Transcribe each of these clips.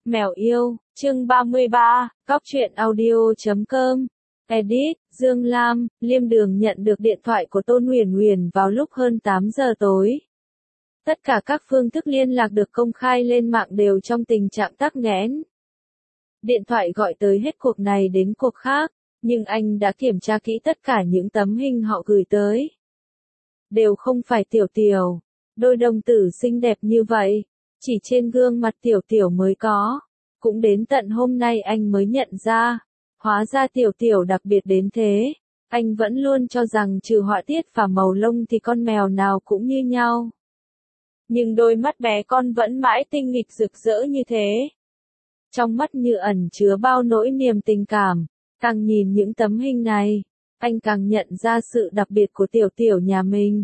Mèo yêu, chương 33, Góc truyện audio.com. Edit, Dương Lam, Liêm Đường nhận được điện thoại của Tôn Huyền Huyền vào lúc hơn 8 giờ tối. Tất cả các phương thức liên lạc được công khai lên mạng đều trong tình trạng tắc nghẽn. Điện thoại gọi tới hết cuộc này đến cuộc khác, nhưng anh đã kiểm tra kỹ tất cả những tấm hình họ gửi tới. Đều không phải Tiểu Tiểu, đôi đồng tử xinh đẹp như vậy, chỉ trên gương mặt Tiểu Tiểu mới có. Cũng đến tận hôm nay anh mới nhận ra, hóa ra Tiểu Tiểu đặc biệt đến thế. Anh vẫn luôn cho rằng trừ họa tiết và màu lông thì con mèo nào cũng như nhau. Nhưng đôi mắt bé con vẫn mãi tinh nghịch rực rỡ như thế. Trong mắt như ẩn chứa bao nỗi niềm tình cảm. Càng nhìn những tấm hình này, anh càng nhận ra sự đặc biệt của Tiểu Tiểu nhà mình.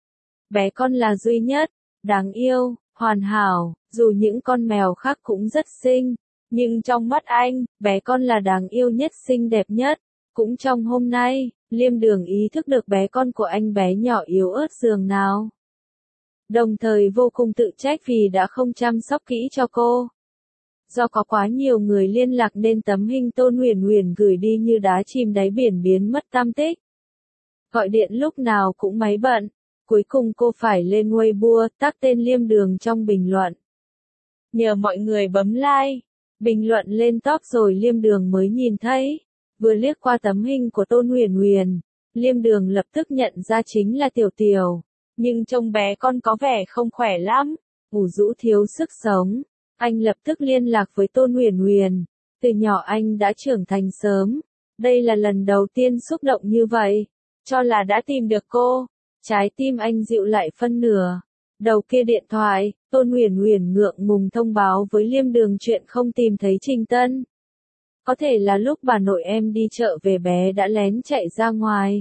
Bé con là duy nhất, đáng yêu, hoàn hảo, dù những con mèo khác cũng rất xinh, nhưng trong mắt anh, bé con là đáng yêu nhất, xinh đẹp nhất. Cũng trong hôm nay, Liêm Đường ý thức được bé con của anh bé nhỏ yếu ớt dường nào. Đồng thời vô cùng tự trách vì đã không chăm sóc kỹ cho cô. Do có quá nhiều người liên lạc nên tấm hình Tôn Huyền Huyền gửi đi như đá chìm đáy biển biến mất tăm tích. Gọi điện lúc nào cũng máy bận, cuối cùng cô phải lên Weibo tag tên Liêm Đường trong bình luận. Nhờ mọi người bấm like, bình luận lên top rồi Liêm Đường mới nhìn thấy. Vừa liếc qua tấm hình của Tôn Huyền Huyền, Liêm Đường lập tức nhận ra chính là Tiểu Tiểu, nhưng trông bé con có vẻ không khỏe lắm, ủ rũ thiếu sức sống. Anh lập tức liên lạc với Tôn Huyền Huyền. Từ nhỏ anh đã trưởng thành sớm. Đây là lần đầu tiên xúc động như vậy. Cho là đã tìm được cô. Trái tim anh dịu lại phân nửa. Đầu kia điện thoại, Tôn Huyền Huyền ngượng ngùng thông báo với Liêm Đường chuyện không tìm thấy Trình Tân. Có thể là lúc bà nội em đi chợ về bé đã lén chạy ra ngoài.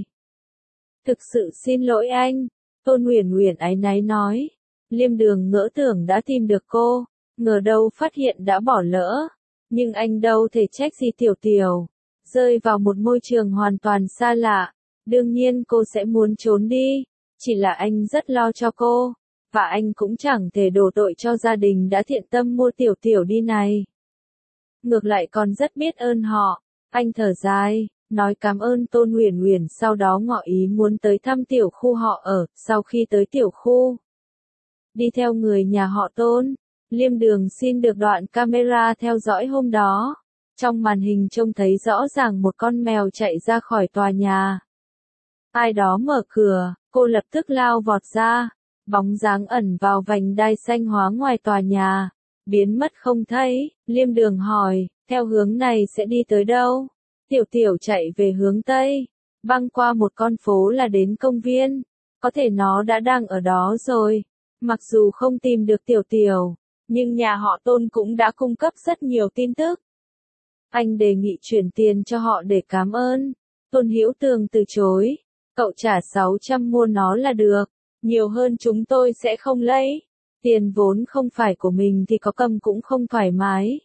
Thực sự xin lỗi anh. Tôn Huyền Huyền áy náy nói. Liêm Đường ngỡ tưởng đã tìm được cô. Ngờ đâu phát hiện đã bỏ lỡ. Nhưng anh đâu thể trách gì Tiểu Tiểu. Rơi vào một môi trường hoàn toàn xa lạ. Đương nhiên cô sẽ muốn trốn đi. Chỉ là anh rất lo cho cô. Và anh cũng chẳng thể đổ tội cho gia đình đã thiện tâm mua Tiểu Tiểu đi này. Ngược lại còn rất biết ơn họ. Anh thở dài, nói cảm ơn Tôn Huyền Huyền, sau đó ngỏ ý muốn tới thăm tiểu khu họ ở. Sau khi tới tiểu khu, đi theo người nhà họ Tôn. Liêm Đường xin được đoạn camera theo dõi hôm đó. Trong màn hình trông thấy rõ ràng một con mèo chạy ra khỏi tòa nhà. Ai đó mở cửa, cô lập tức lao vọt ra. Bóng dáng ẩn vào vành đai xanh hóa ngoài tòa nhà. Biến mất không thấy. Liêm Đường hỏi, theo hướng này sẽ đi tới đâu? Tiểu Tiểu chạy về hướng Tây. Băng qua một con phố là đến công viên. Có thể nó đã đang ở đó rồi. Mặc dù không tìm được Tiểu Tiểu, nhưng nhà họ Tôn cũng đã cung cấp rất nhiều tin tức. Anh đề nghị chuyển tiền cho họ để cảm ơn. Tôn Hữu Tường từ chối. Cậu trả 600 mua nó là được. Nhiều hơn chúng tôi sẽ không lấy. Tiền vốn không phải của mình thì có cầm cũng không thoải mái.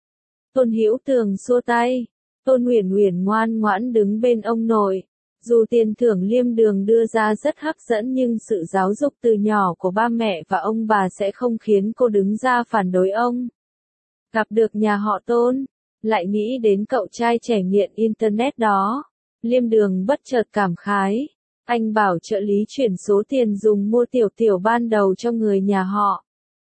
Tôn Hữu Tường xua tay. Tôn Huyền Huyền ngoan ngoãn đứng bên ông nội. Dù tiền thưởng Liêm Đường đưa ra rất hấp dẫn nhưng sự giáo dục từ nhỏ của ba mẹ và ông bà sẽ không khiến cô đứng ra phản đối ông. Gặp được nhà họ Tôn, lại nghĩ đến cậu trai trẻ nghiện Internet đó. Liêm Đường bất chợt cảm khái. Anh bảo trợ lý chuyển số tiền dùng mua Tiểu Tiểu ban đầu cho người nhà họ.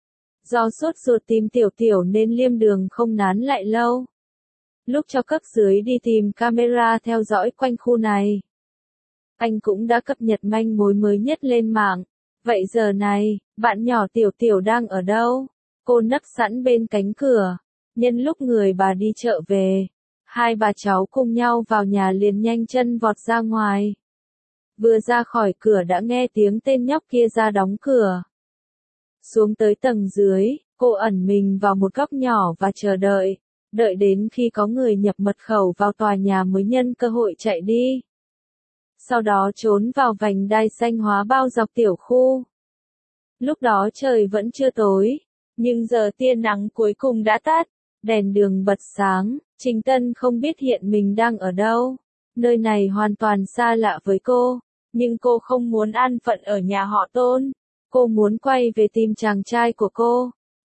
Do sốt ruột tìm Tiểu Tiểu nên Liêm Đường không nán lại lâu. Lúc cho cấp dưới đi tìm camera theo dõi quanh khu này, anh cũng đã cập nhật manh mối mới nhất lên mạng. Vậy giờ này, bạn nhỏ Tiểu Tiểu đang ở đâu? Cô nấp sẵn bên cánh cửa. Nhân lúc người bà đi chợ về, hai bà cháu cùng nhau vào nhà liền nhanh chân vọt ra ngoài. Vừa ra khỏi cửa đã nghe tiếng tên nhóc kia ra đóng cửa. Xuống tới tầng dưới, cô ẩn mình vào một góc nhỏ và chờ đợi. Đợi đến khi có người nhập mật khẩu vào tòa nhà mới nhân cơ hội chạy đi. Sau đó trốn vào vành đai xanh hóa bao dọc tiểu khu. Lúc đó trời vẫn chưa tối, nhưng giờ tia nắng cuối cùng đã tắt, đèn đường bật sáng. Trình Tân không biết hiện mình đang ở đâu. Nơi này hoàn toàn xa lạ với cô, nhưng cô không muốn an phận ở nhà họ Tôn. Cô muốn quay về tìm chàng trai của cô.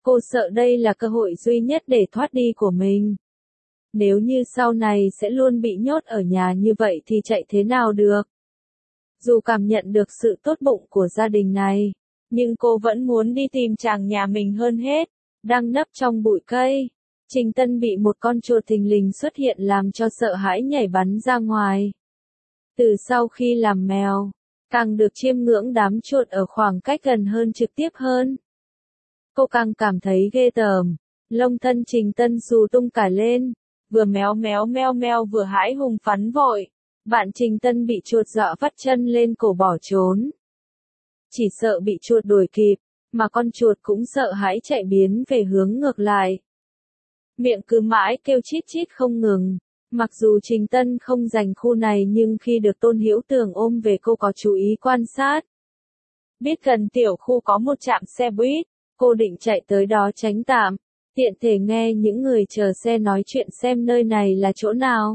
Cô sợ đây là cơ hội duy nhất để thoát đi của mình. Nếu như sau này sẽ luôn bị nhốt ở nhà như vậy thì chạy thế nào được? Dù cảm nhận được sự tốt bụng của gia đình này, nhưng cô vẫn muốn đi tìm chàng nhà mình hơn hết. Đang nấp trong bụi cây, Trình Tân bị một con chuột thình lình xuất hiện làm cho sợ hãi nhảy bắn ra ngoài. Từ sau khi làm mèo, càng được chiêm ngưỡng đám chuột ở khoảng cách gần hơn trực tiếp hơn. Cô càng cảm thấy ghê tởm, lông thân Trình Tân xù tung cả lên, vừa méo méo meo meo vừa hãi hùng phấn vội. Bạn Trình Tân bị chuột dọa vắt chân lên cổ bỏ trốn. Chỉ sợ bị chuột đuổi kịp, mà con chuột cũng sợ hãi chạy biến về hướng ngược lại. Miệng cứ mãi kêu chít chít không ngừng. Mặc dù Trình Tân không giành khu này nhưng khi được Tôn Hữu Tường ôm về cô có chú ý quan sát. Biết gần tiểu khu có một trạm xe buýt, cô định chạy tới đó tránh tạm, tiện thể nghe những người chờ xe nói chuyện xem nơi này là chỗ nào.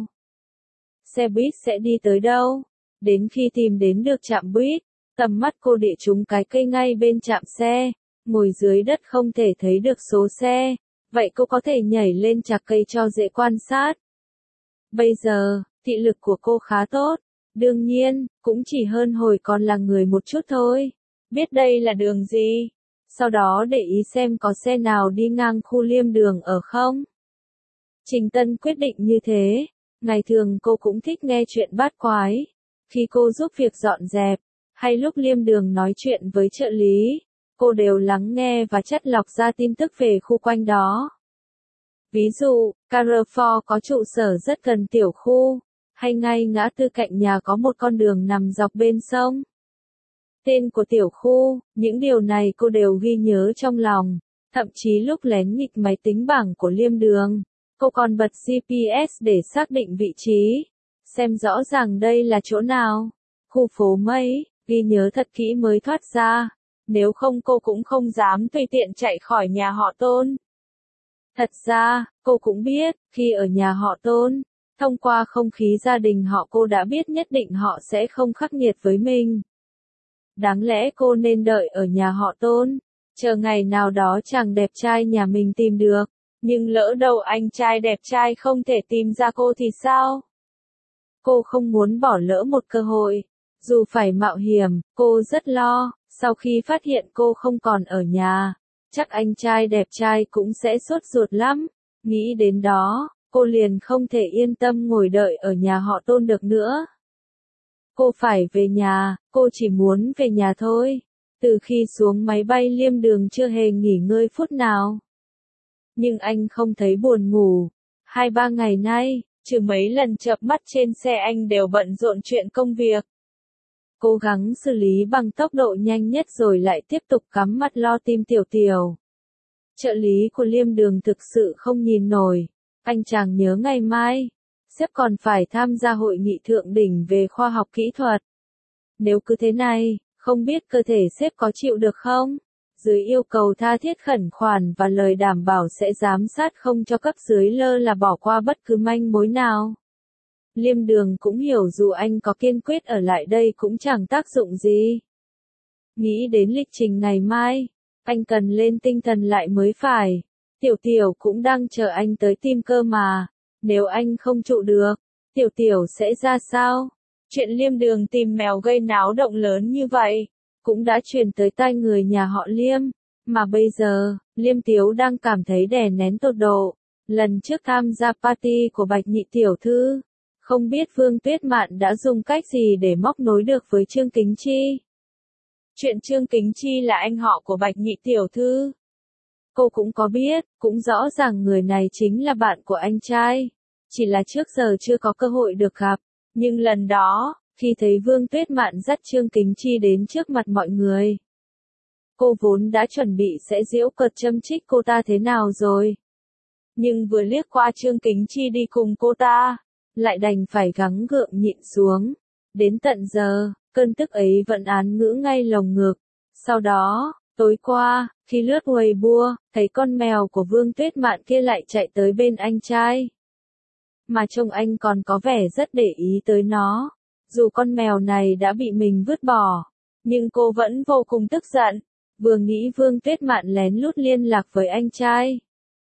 Xe buýt sẽ đi tới đâu? Đến khi tìm đến được trạm buýt, tầm mắt cô để trúng cái cây ngay bên trạm xe, ngồi dưới đất không thể thấy được số xe, vậy cô có thể nhảy lên chạc cây cho dễ quan sát. Bây giờ, thị lực của cô khá tốt, đương nhiên, cũng chỉ hơn hồi còn là người một chút thôi. Biết đây là đường gì, sau đó để ý xem có xe nào đi ngang khu Liêm Đường ở không. Trình Tân quyết định như thế. Ngày thường cô cũng thích nghe chuyện bát quái. Khi cô giúp việc dọn dẹp, hay lúc Liêm Đường nói chuyện với trợ lý, cô đều lắng nghe và chắt lọc ra tin tức về khu quanh đó. Ví dụ, Carrefour có trụ sở rất gần tiểu khu, hay ngay ngã tư cạnh nhà có một con đường nằm dọc bên sông. Tên của tiểu khu, những điều này cô đều ghi nhớ trong lòng, thậm chí lúc lén nghịch máy tính bảng của Liêm Đường, cô còn bật GPS để xác định vị trí, xem rõ ràng đây là chỗ nào. Khu phố mấy, ghi nhớ thật kỹ mới thoát ra, nếu không cô cũng không dám tùy tiện chạy khỏi nhà họ Tôn. Thật ra, cô cũng biết, khi ở nhà họ Tôn, thông qua không khí gia đình họ cô đã biết nhất định họ sẽ không khắc nghiệt với mình. Đáng lẽ cô nên đợi ở nhà họ Tôn, chờ ngày nào đó chàng đẹp trai nhà mình tìm được, nhưng lỡ đâu anh trai đẹp trai không thể tìm ra cô thì sao? Cô không muốn bỏ lỡ một cơ hội, dù phải mạo hiểm, cô rất lo, sau khi phát hiện cô không còn ở nhà, chắc anh trai đẹp trai cũng sẽ sốt ruột lắm. Nghĩ đến đó, cô liền không thể yên tâm ngồi đợi ở nhà họ Tôn được nữa. Cô phải về nhà, cô chỉ muốn về nhà thôi. Từ khi xuống máy bay Liêm Đường chưa hề nghỉ ngơi phút nào. Nhưng anh không thấy buồn ngủ. 2-3 ngày nay, trừ mấy lần chợp mắt trên xe anh đều bận rộn chuyện công việc. Cố gắng xử lý bằng tốc độ nhanh nhất rồi lại tiếp tục cắm mặt lo tìm Tiểu Tiểu. Trợ lý của Liêm Đường thực sự không nhìn nổi. Anh chàng nhớ ngày mai, sếp còn phải tham gia hội nghị thượng đỉnh về khoa học kỹ thuật. Nếu cứ thế này, không biết cơ thể sếp có chịu được không? Dưới yêu cầu tha thiết khẩn khoản và lời đảm bảo sẽ giám sát không cho cấp dưới lơ là bỏ qua bất cứ manh mối nào. Liêm Đường cũng hiểu dù anh có kiên quyết ở lại đây cũng chẳng tác dụng gì. Nghĩ đến lịch trình ngày mai, anh cần lên tinh thần lại mới phải. Tiểu Tiểu cũng đang chờ anh tới tìm cơ mà. Nếu anh không trụ được, Tiểu Tiểu sẽ ra sao? Chuyện Liêm Đường tìm mèo gây náo động lớn như vậy, cũng đã truyền tới tai người nhà họ Liêm. Mà bây giờ, Liêm Tiếu đang cảm thấy đè nén tột độ. Lần trước tham gia party của Bạch Nhị Tiểu Thư, không biết Vương Tuyết Mạn đã dùng cách gì để móc nối được với Trương Kính Chi. Chuyện Trương Kính Chi là anh họ của Bạch Nhị Tiểu Thư. Cô cũng có biết, cũng rõ ràng người này chính là bạn của anh trai. Chỉ là trước giờ chưa có cơ hội được gặp. Nhưng lần đó, khi thấy Vương Tuyết Mạn dắt Trương Kính Chi đến trước mặt mọi người, cô vốn đã chuẩn bị sẽ giễu cợt châm chích cô ta thế nào rồi. Nhưng vừa liếc qua Trương Kính Chi đi cùng cô ta, lại đành phải gắng gượng nhịn xuống. Đến tận giờ, cơn tức ấy vẫn án ngữ ngay lồng ngực. Sau đó, tối qua, khi lướt Weibo, thấy con mèo của Vương Tuyết Mạn kia lại chạy tới bên anh trai. Mà trông anh còn có vẻ rất để ý tới nó. Dù con mèo này đã bị mình vứt bỏ, nhưng cô vẫn vô cùng tức giận. Vừa nghĩ Vương Tuyết Mạn lén lút liên lạc với anh trai.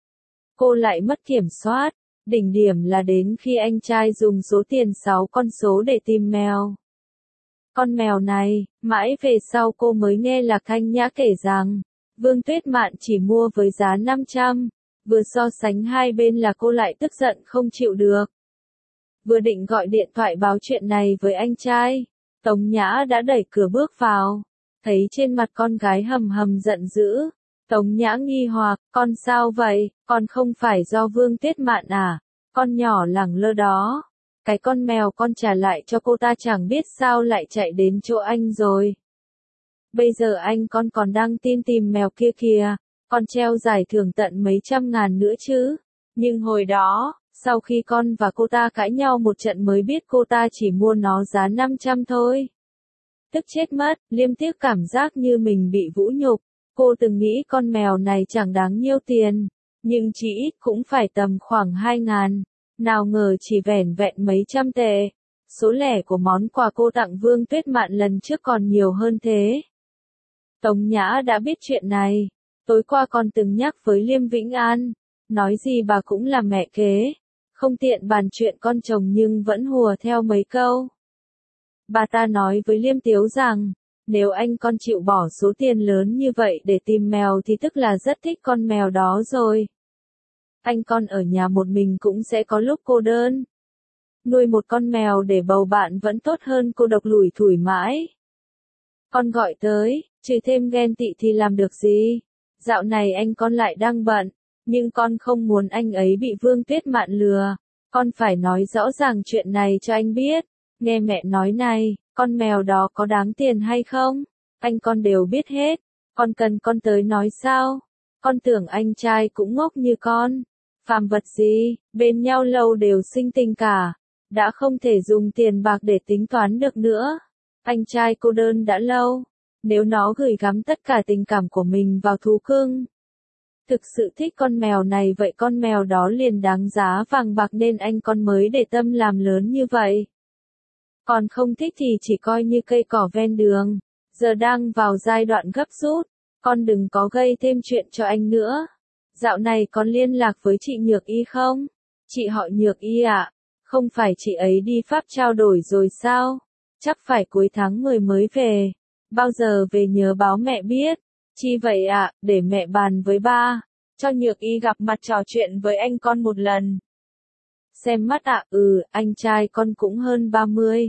Cô lại mất kiểm soát. Đỉnh điểm là đến khi anh trai dùng số tiền 6 con số để tìm mèo. Con mèo này, mãi về sau cô mới nghe Lạc Thanh Nhã kể rằng, Vương Tuyết Mạn chỉ mua với giá 500, vừa so sánh hai bên là cô lại tức giận không chịu được. Vừa định gọi điện thoại báo chuyện này với anh trai, Tống Nhã đã đẩy cửa bước vào, thấy trên mặt con gái hầm hầm giận dữ. Tống Nhã nghi hoặc, con sao vậy, con không phải do Vương Tuyết Mạn à, con nhỏ lẳng lơ đó. Cái con mèo con trả lại cho cô ta chẳng biết sao lại chạy đến chỗ anh rồi. Bây giờ anh con còn đang tin tìm mèo kia kìa, con treo giải thưởng tận mấy trăm ngàn nữa chứ. Nhưng hồi đó, sau khi con và cô ta cãi nhau một trận mới biết cô ta chỉ mua nó giá 500 thôi. Tức chết mất, liêm tiếc cảm giác như mình bị vũ nhục. Cô từng nghĩ con mèo này chẳng đáng nhiêu tiền, nhưng chỉ ít cũng phải tầm khoảng 2.000. Nào ngờ chỉ vẻn vẹn mấy trăm tệ. Số lẻ của món quà cô tặng Vương Tuyết Mạn lần trước còn nhiều hơn thế. Tống Nhã đã biết chuyện này. Tối qua còn từng nhắc với Liêm Vĩnh An. Nói gì bà cũng là mẹ kế. Không tiện bàn chuyện con chồng nhưng vẫn hùa theo mấy câu. Bà ta nói với Liêm Tiếu rằng, nếu anh con chịu bỏ số tiền lớn như vậy để tìm mèo thì tức là rất thích con mèo đó rồi. Anh con ở nhà một mình cũng sẽ có lúc cô đơn. Nuôi một con mèo để bầu bạn vẫn tốt hơn cô độc lủi thủi mãi. Con gọi tới, trừ thêm ghen tị thì làm được gì? Dạo này anh con lại đang bận, nhưng con không muốn anh ấy bị Vương Tuyết Mạn lừa. Con phải nói rõ ràng chuyện này cho anh biết. Nghe mẹ nói này, con mèo đó có đáng tiền hay không? Anh con đều biết hết. Con cần con tới nói sao? Con tưởng anh trai cũng ngốc như con. Phàm vật gì, bên nhau lâu đều sinh tình cả. Đã không thể dùng tiền bạc để tính toán được nữa. Anh trai cô đơn đã lâu. Nếu nó gửi gắm tất cả tình cảm của mình vào thú cưng. Thực sự thích con mèo này vậy con mèo đó liền đáng giá vàng bạc nên anh con mới để tâm làm lớn như vậy. Còn không thích thì chỉ coi như cây cỏ ven đường. Giờ đang vào giai đoạn gấp rút. Con đừng có gây thêm chuyện cho anh nữa. Dạo này con liên lạc với chị Nhược Y không? Chị họ Nhược Y ạ? Không phải chị ấy đi Pháp trao đổi rồi sao? Chắc phải cuối tháng 10 mới về. Bao giờ về nhớ báo mẹ biết. Chi vậy ạ, để mẹ bàn với ba. Cho Nhược Y gặp mặt trò chuyện với anh con một lần. Xem mắt ạ, anh trai con cũng hơn 30.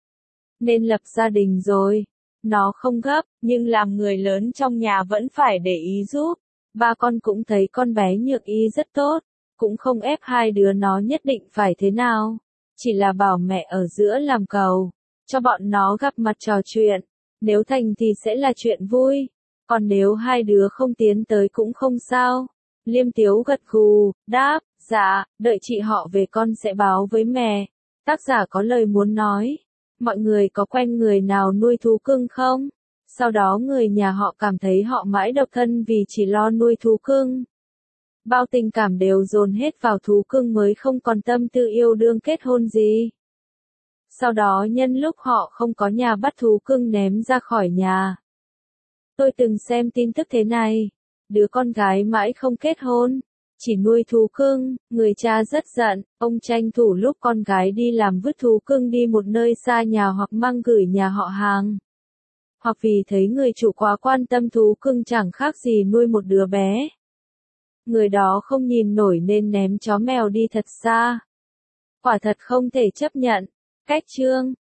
Nên lập gia đình rồi. Nó không gấp, nhưng làm người lớn trong nhà vẫn phải để ý giúp. Ba con cũng thấy con bé Nhược Y rất tốt. Cũng không ép hai đứa nó nhất định phải thế nào. Chỉ là bảo mẹ ở giữa làm cầu. Cho bọn nó gặp mặt trò chuyện. Nếu thành thì sẽ là chuyện vui. Còn nếu hai đứa không tiến tới cũng không sao. Liêm Tiếu gật gù, đáp, dạ, đợi chị họ về con sẽ báo với mẹ. Tác giả có lời muốn nói. Mọi người có quen người nào nuôi thú cưng không? Sau đó người nhà họ cảm thấy họ mãi độc thân vì chỉ lo nuôi thú cưng. Bao tình cảm đều dồn hết vào thú cưng mới không còn tâm tư yêu đương kết hôn gì. Sau đó nhân lúc họ không có nhà bắt thú cưng ném ra khỏi nhà. Tôi từng xem tin tức thế này. Đứa con gái mãi không kết hôn. Chỉ nuôi thú cưng, người cha rất giận, ông tranh thủ lúc con gái đi làm vứt thú cưng đi một nơi xa nhà hoặc mang gửi nhà họ hàng. Hoặc vì thấy người chủ quá quan tâm thú cưng chẳng khác gì nuôi một đứa bé. Người đó không nhìn nổi nên ném chó mèo đi thật xa. Quả thật không thể chấp nhận. Cách chương